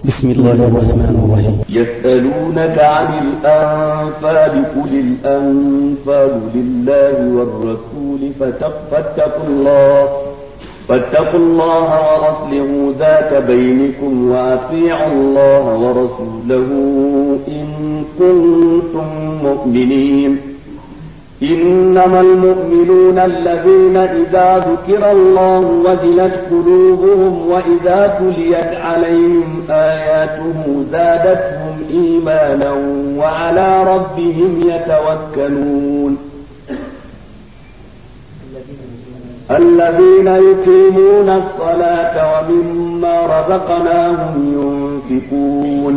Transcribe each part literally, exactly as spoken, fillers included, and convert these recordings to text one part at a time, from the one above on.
بسم الله الرحمن الرحيم. يسألونك عن الأنفال قل الأنفال لله والرسول فاتقوا الله فاتقوا الله وأصلحوا ذات بينكم وأطيعوا الله ورسوله إن كنتم مؤمنين. إنما المؤمنون الذين إذا ذكر الله وجلت قلوبهم وإذا تليت عليهم آياته زادتهم إيمانا وعلى ربهم يتوكلون. الذين يقيمون الصلاة ومما رزقناهم ينفقون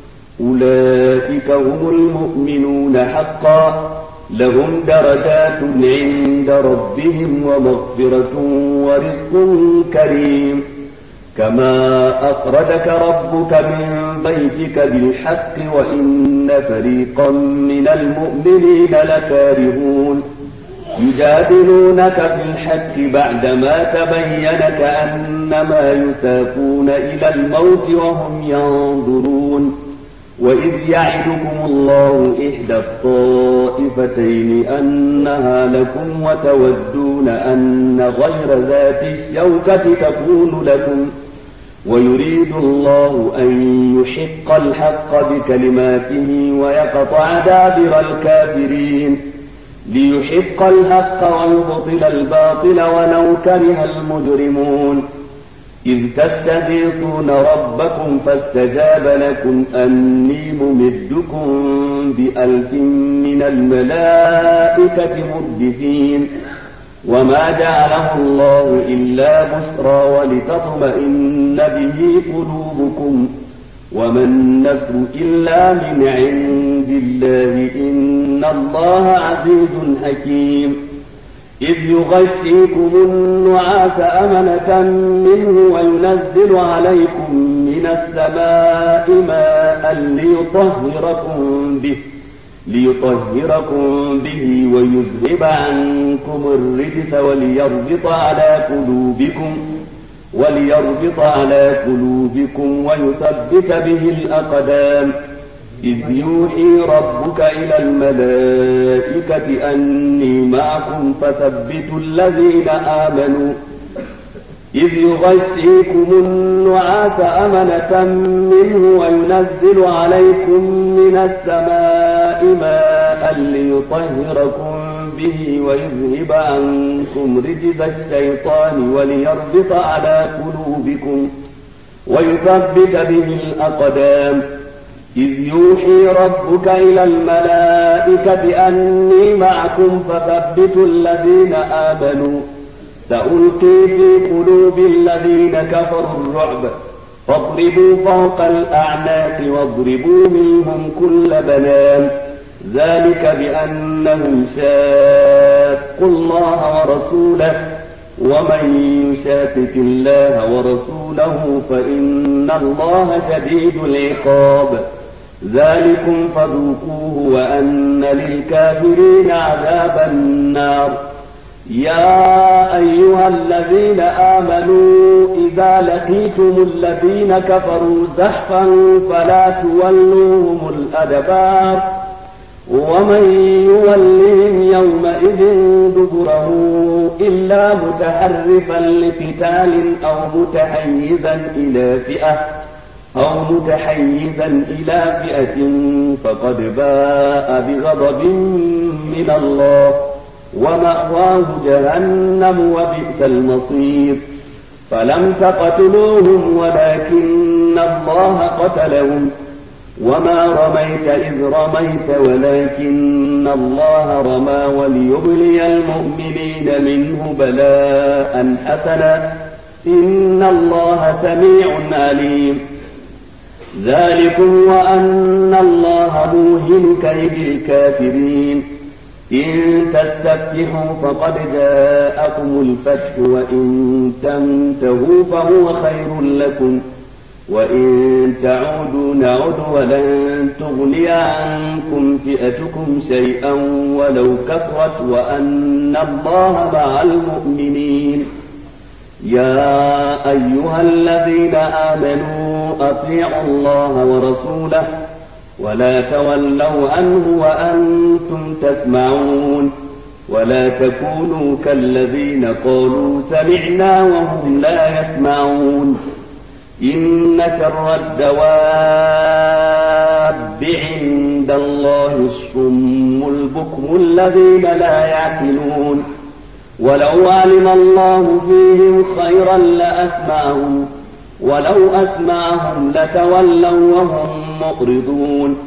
أولئك هم المؤمنون حقا لهم درجات عند ربهم ومغفرة ورزق كريم. كما أخرجك ربك من بيتك بالحق وإن فريقا من المؤمنين لكارهون. يجادلونك في الحق بعدما تبين كأنما يساقون إلى الموت وهم ينظرون. وإذ يعدكم الله إحدى الطائفتين أنها لكم وتودون أن غير ذات الشوكة تكون لكم ويريد الله أن يحق الحق بكلماته ويقطع دابر الكافرين ليحق الحق ويبطل الباطل ولو كره المجرمون. إذ تستغيثون ربكم فاستجاب لكم أني ممدكم بألف من الملائكة مردفين. وما جعله الله إلا بشرى ولتطمئن به قلوبكم وما النصر إلا من عند الله إن الله عزيز حكيم. إذ يغشيكم النعاس أمنة منه وينزل عليكم من السماء ماء ليطهركم به ليطهركم به ويذهب عنكم الرجس وليربط على قلوبكم وليربط على قلوبكم ويثبت به الأقدام. إذ يوحي ربك إلى الملائكة أني معكم فثبتوا الذين آمنوا إذ يغشيكم النعاس أمنة منه وينزل عليكم من السماء ماء ليطهركم به ويذهب عنكم رجز الشيطان وليربط على قلوبكم ويثبت به الأقدام. إذ يوحي ربك إلى الملائكة أني معكم فثبتوا الذين آمنوا سألقي في قلوب الذين كفروا الرعب فاضربوا فوق الأعناق واضربوا منهم كل بنان. ذلك بأنهم شاقوا الله ورسوله ومن يشاقق الله ورسوله فإن الله شديد العقاب. ذلكم فذوقوه وأن للكافرين عذاب النار. يا أيها الذين آمنوا إذا لقيتم الذين كفروا زحفا فلا تولوهم الأدبار ومن يولهم يومئذ دبره إلا متحرفا لقتال أو متحيزا إلى فئة أو متحيزا إلى فئة فقد باء بغضب من الله ومأواه جهنم وبئس المصير. فلم تقتلوهم ولكن الله قتلهم وما رميت إذ رميت ولكن الله رمى وليبلي المؤمنين منه بلاء حسنا إن الله سميع عليم. ذلكم وأن الله موهن كيد الكافرين. إن تستفتحوا فقد جاءكم الفتح وإن تنتهوا فهو خير لكم وإن تعودوا نعد ولن تغني عنكم فئتكم شيئا ولو كثرت وأن الله مع المؤمنين. يا أيها الذين آمنوا أطيعوا الله ورسوله ولا تولوا عنه وأنتم تسمعون ولا تكونوا كالذين قالوا سمعنا وهم لا يسمعون إن شر الدواب عند الله الصم البكم الذين لا يعقلون ولو علم الله فيهم خيرا لأسمعهم ولو أسمعهم لتولوا وهم معرضون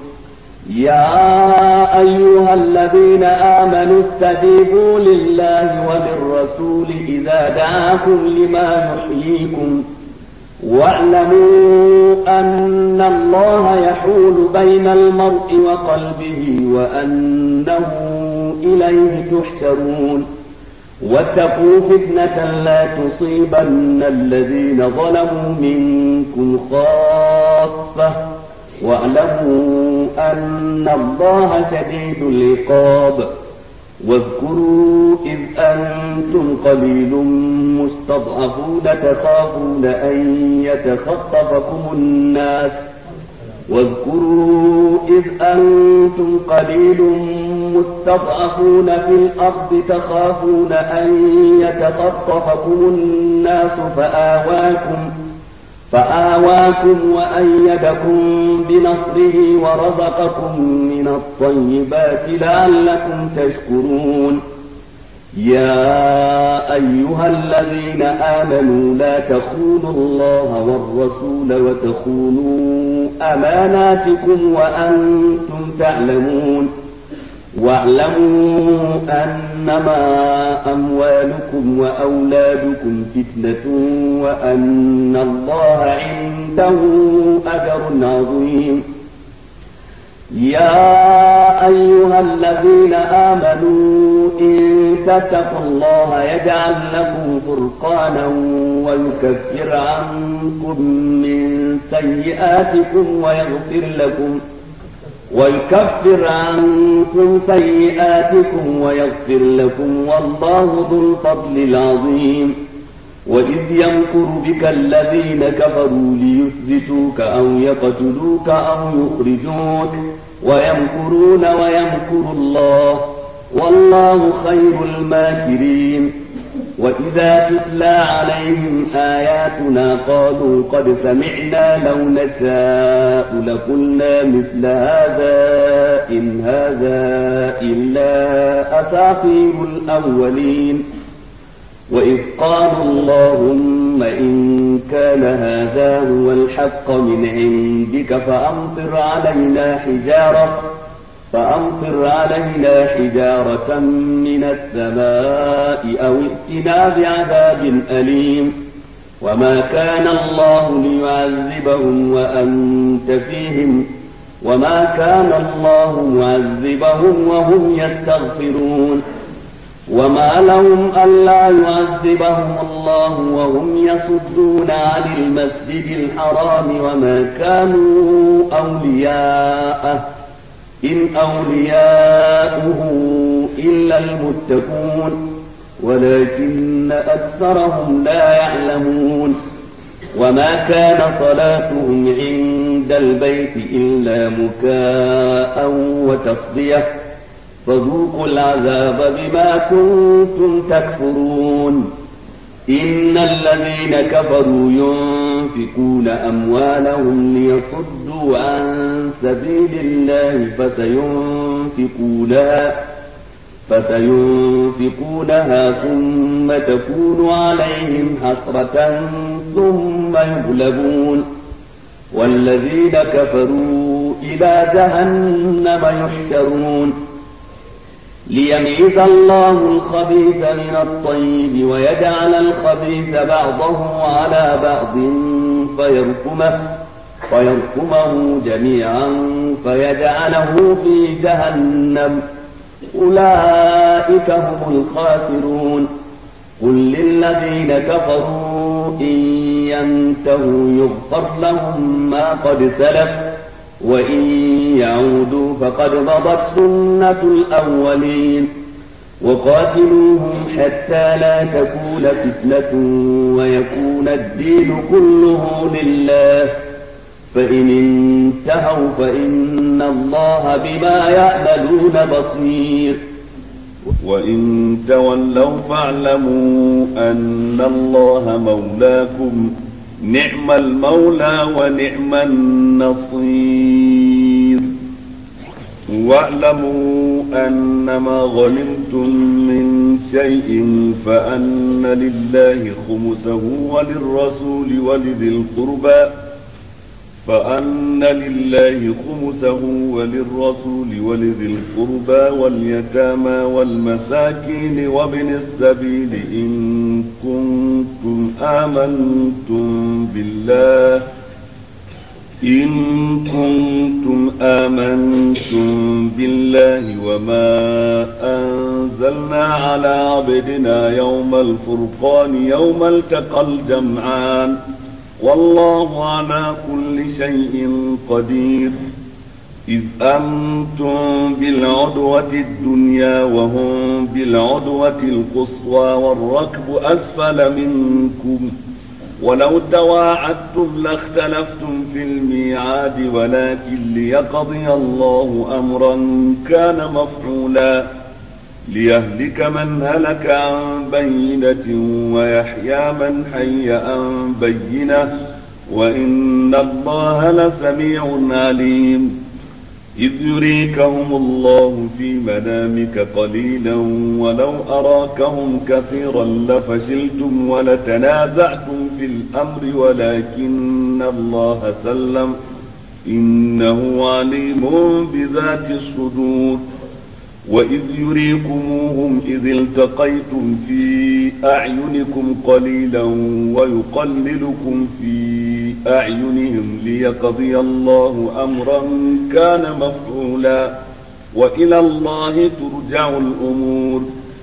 يا أيها الذين آمنوا استجيبوا لله وللرسول إذا دعاكم لما يحييكم واعلموا أن الله يحول بين المرء وقلبه وأنه إليه تحشرون واتقوا فتنة لا تصيبن الذين ظلموا منكم خاصة واعلموا أن الله شديد العقاب واذكروا إذ أنتم قليل مستضعفون تخافون أن يتخطفكم الناس واذكروا إذ أنتم قليل مستضعفون في الأرض تخافون أن يتخطفكم الناس فآواكم فآواكم وأيدكم بنصره ورزقكم من الطيبات لعلكم تشكرون يا أيها الذين آمنوا لا تخونوا الله والرسول وتخونوا أماناتكم وأنتم تعلمون واعلموا أنما أموالكم وأولادكم فتنة وأن الله عنده أجر عظيم يا أيها الذين آمنوا إن تتقوا الله يجعل لكم فرقانا ويكفر عنكم من سيئاتكم ويغفر لكم ويكفر عنكم سيئاتكم ويغفر لكم والله ذو الفضل العظيم وإذ يمكر بك الذين كفروا ليثبتوك أو يقتلوك أو يخرجوك ويمكرون ويمكر الله والله خير الماكرين وإذا تتلى عليهم آياتنا قالوا قد سمعنا لو نشاء لقلنا مثل هذا إن هذا إلا أساطير الأولين وإذ قالوا اللهم إن كان هذا هو الحق من عندك فأمطر علينا حجارة فأمطر علينا حجارة من السماء أو ائتنا بعذاب أليم وما كان الله ليعذبهم وأنت فيهم وما كان الله معذبهم وهم يستغفرون وما لهم ألا يعذبهم الله وهم يصدون عن المسجد الحرام وما كانوا أولياءه إن أولياؤه إلا المتقون ولكن أكثرهم لا يعلمون وما كان صلاتهم عند البيت إلا مكاء وتصدية فذوقوا العذاب بما كنتم تكفرون إن الذين كفروا ينفقون أموالهم ليصدوا عن سبيل الله فسينفقونها فسينفقونها ثم تكون عليهم حسرة ثم يغلبون والذين كفروا إلى جهنم يحشرون ليميز الله الخبيث من الطيب ويجعل الخبيث بعضه على بعض فيركمه, فيركمه جميعا فيجعله في جهنم أولئك هم الخاسرون قل للذين كفروا إن ينتهوا يغفر لهم ما قد سلف وإن يعودوا فقد مضت سنة الأولين وقاتلوهم حتى لا تكون فتنة ويكون الدين كله لله، فإن انتهوا فإن الله بما يعملون بصير. وإن تولوا فاعلموا أن الله مولاكم، نعم المولى ونعم النصير. واعلموا أنما غنمتم من شيء فأن لله خمسه وللرسول ولذي القربى فأن لله خمسه وللرسول ولذي القربى واليتامى والمساكين وابن السبيل إن كنتم آمنتم بالله إن كنتم آمنتم بالله وما أنزلنا على عبدنا يوم الفرقان يوم التقى الجمعان والله على كل شيء قدير. إذ أنتم بالعدوة الدنيا وهم بالعدوة القصوى والركب أسفل منكم ولو تواعدتم لاختلفتم في الميعاد ولكن ليقضي الله أمرا كان مفعولا ليهلك من هلك عن بينة ويحيى من حي عن بينة وإن الله لسميع عليم. إذ يريكهم الله في منامك قليلا ولو أراكهم كثيرا لفشلتم ولتنازعتم في الأمر ولكن الله سلم إنه عليم بذات الصدور. وإذ يريكموهم إذ التقيتم في أعينكم قليلا ويقللكم في أعينهم ليقضي الله أمرا كان مفعولا وإلى الله ترجع الأمور.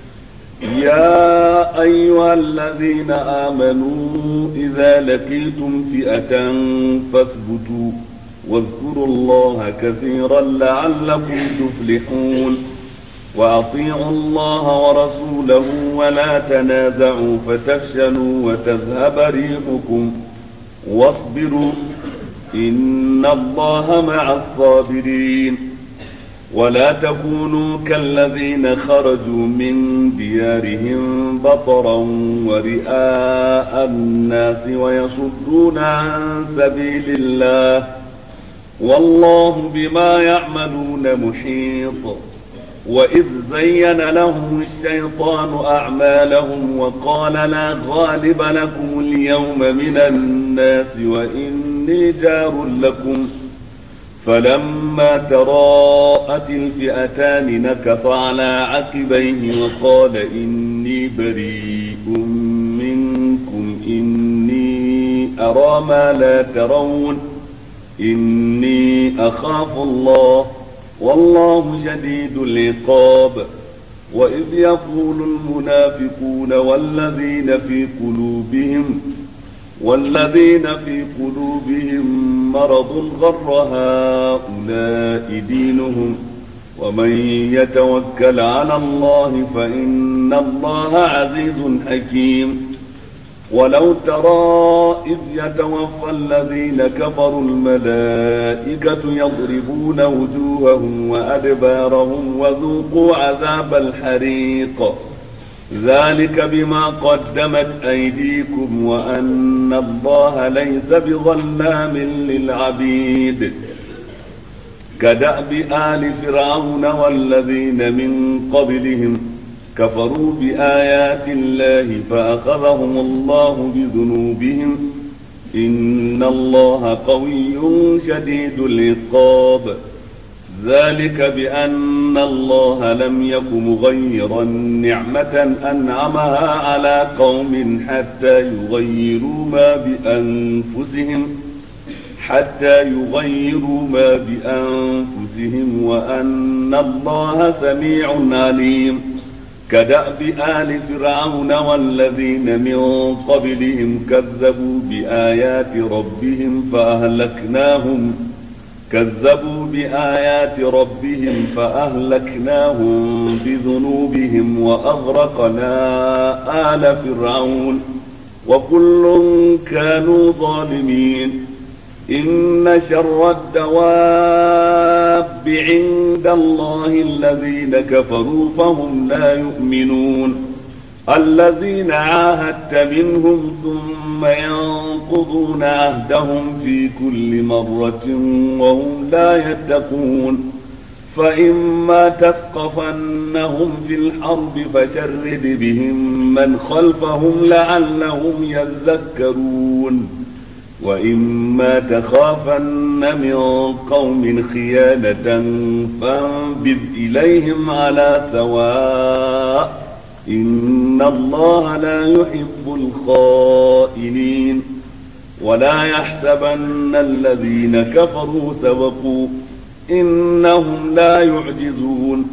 يا أيها الذين آمنوا إذا لقيتم فئة فاثبتوا واذكروا الله كثيرا لعلكم تفلحون. وأطيعوا الله ورسوله ولا تنازعوا فتفشلوا وتذهب ريحكم واصبروا إن الله مع الصابرين. ولا تكونوا كالذين خرجوا من ديارهم بطرا ورئاء الناس ويصدون عن سبيل الله والله بما يعملون محيط. وإذ زين لهم الشيطان أعمالهم وقال لا غالب لكم اليوم من الناس وإني جار لكم فلما تراءت الفئتان نكص على عقبيه وقال إني بريء منكم إني أرى ما لا ترون إني أخاف الله والله شديد العقاب. وإذ يقول المنافقون والذين في قلوبهم والذين في قلوبهم مرض غر هؤلاء دينهم ومن يتوكل على الله فإن الله عزيز حكيم. ولو ترى إذ يتوفى الذين كفروا الملائكة يضربون وجوههم وأدبارهم وذوقوا عذاب الحريق ذلك بما قدمت أيديكم وأن الله ليس بظلام للعبيد. كدأب آل فرعون والذين من قبلهم كفروا بآيات الله فأخذهم الله بذنوبهم إن الله قوي شديد العقاب. ذلك بأن الله لم يك مغيرا نعمة أنعمها على قوم حتى يغيروا ما بأنفسهم حتى يغيروا ما بأنفسهم وأن الله سميع عليم. كدأب آل فرعون والذين من قبلهم كذبوا بآيات ربهم فأهلكناهم كذبوا بآيات ربهم فأهلكناهم بذنوبهم وأغرقنا آل فرعون وكل كانوا ظالمين. إن شر الدواب عند الله الذين كفروا فهم لا يؤمنون. الذين عاهدت منهم ثم ينقضون عهدهم في كل مرة وهم لا يتقون. فإما تثقفنهم في الحرب فشرد بهم من خلفهم لعلهم يذكرون. وإما تخافن من قوم خيانة فانبذ إليهم على سواء إن الله لا يحب الخائنين. ولا يحسبن الذين كفروا سبقوا إنهم لا يعجزون.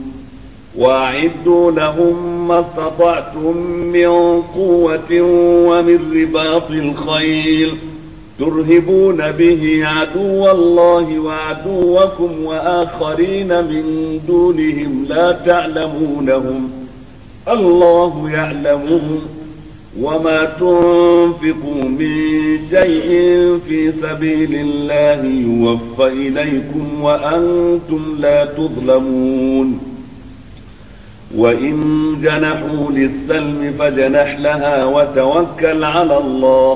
وأعدوا لهم ما استطعتم من قوة ومن رباط الخيل ترهبون به عدو الله وعدوكم وآخرين من دونهم لا تعلمونهم الله يعلمهم. وما تنفقوا من شيء في سبيل الله يوفى إليكم وأنتم لا تظلمون. وإن جنحوا للسلم فجنح لها وتوكل على الله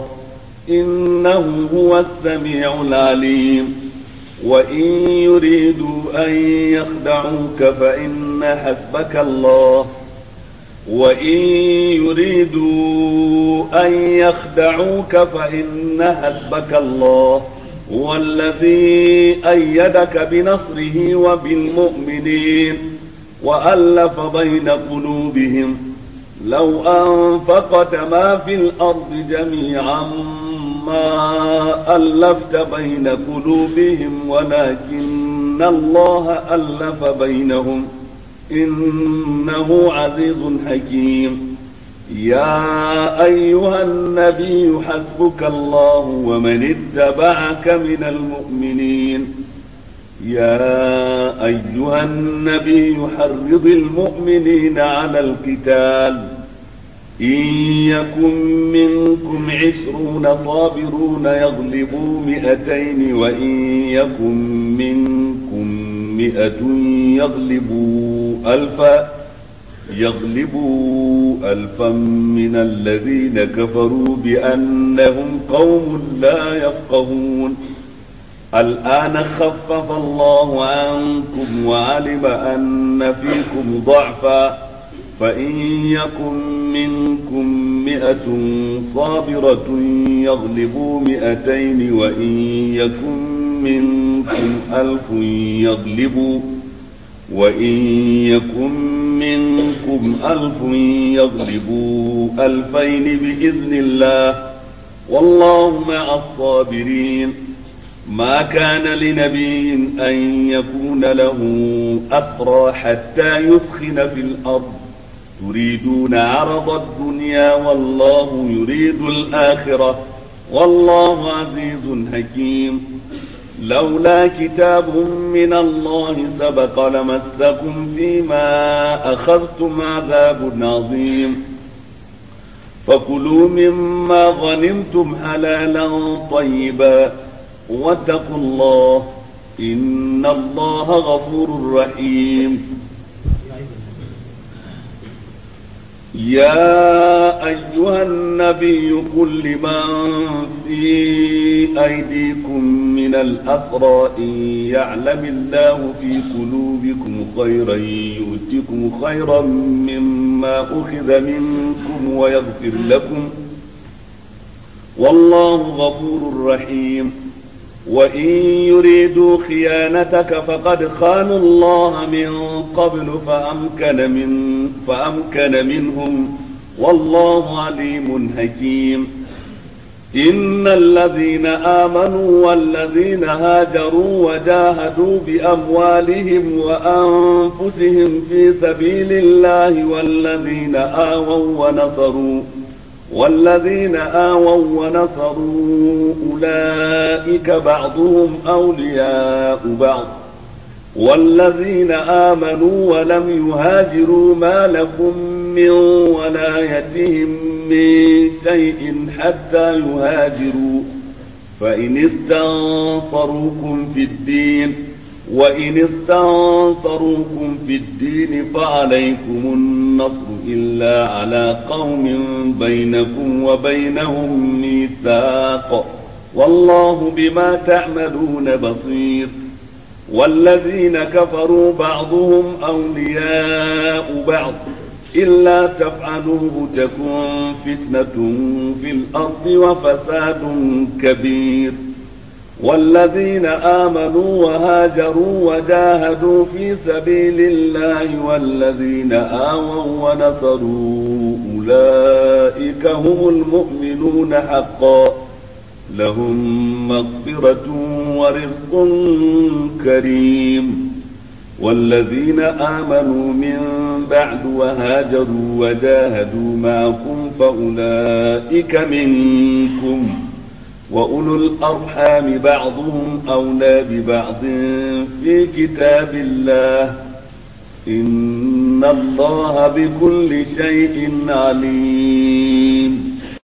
إنه هو السميع العليم. وإن يريدوا أن يخدعوك فإن حسبك الله وإن يريدوا أن يخدعوك فإن حسبك الله هو الذي أيدك بنصره وبالمؤمنين وألف بين قلوبهم. لو أنفقت ما في الأرض جميعا ما ألفت بين قلوبهم ولكن الله ألف بينهم إنه عزيز حكيم. يا أيها النبي حسبك الله ومن اتبعك من المؤمنين. يا أيها النبي حرض المؤمنين على القتال إن يكن منكم عشرون صابرون يغلبوا مئتين وإن يكن منكم مئة يغلبوا ألفا يغلبوا ألفا من الذين كفروا بأنهم قوم لا يفقهون. الآن خفف الله عنكم وعلم أن فيكم ضعفا فإن يكن منكم مئة صابرة يغلبوا مئتين وإن يكن منكم ألف يغلبوا وإن يكن منكم ألف يغلبوا ألفين بإذن الله والله مع الصابرين. ما كان لنبي أن يكون له أسرى حتى يثخن في الأرض تريدون عرض الدنيا والله يريد الآخرة والله عزيز حكيم. لولا كتاب من الله سبق لمسكم فيما أخذتم عذاب عظيم. فكلوا مما غنمتم حلالا طيبا واتقوا الله إن الله غفور رحيم. يا أيها النبي قل لمن في أيديكم من الأسرى إن يعلم الله في قلوبكم خيرا يؤتكم خيرا مما أخذ منكم ويغفر لكم والله غفور رحيم. وإن يريدوا خيانتك فقد خانوا الله من قبل فأمكن, من فأمكن منهم والله عليم حكيم. إن الذين آمنوا والذين هاجروا وجاهدوا بأموالهم وأنفسهم في سبيل الله والذين آووا ونصروا والذين آووا ونصروا أولئك بعضهم أولياء بعض والذين آمنوا ولم يهاجروا ما لكم من ولايتهم من شيء حتى يهاجروا فإن استنصروكم في الدين وإن استنصروكم في الدين فعليكم النصر إلا على قوم بينكم وبينهم ميثاق والله بما تعملون بصير. والذين كفروا بعضهم أولياء بعض إلا تفعلوه تكن فتنة في الأرض وفساد كبير. والذين آمنوا وهاجروا وجاهدوا في سبيل الله والذين آووا ونصروا أولئك هم المؤمنون حقا لهم مغفرة ورزق كريم. والذين آمنوا من بعد وهاجروا وجاهدوا معكم فأولئك منكم وأولو الأرحام بعضهم أولى ببعض في كتاب الله إن الله بكل شيء عليم.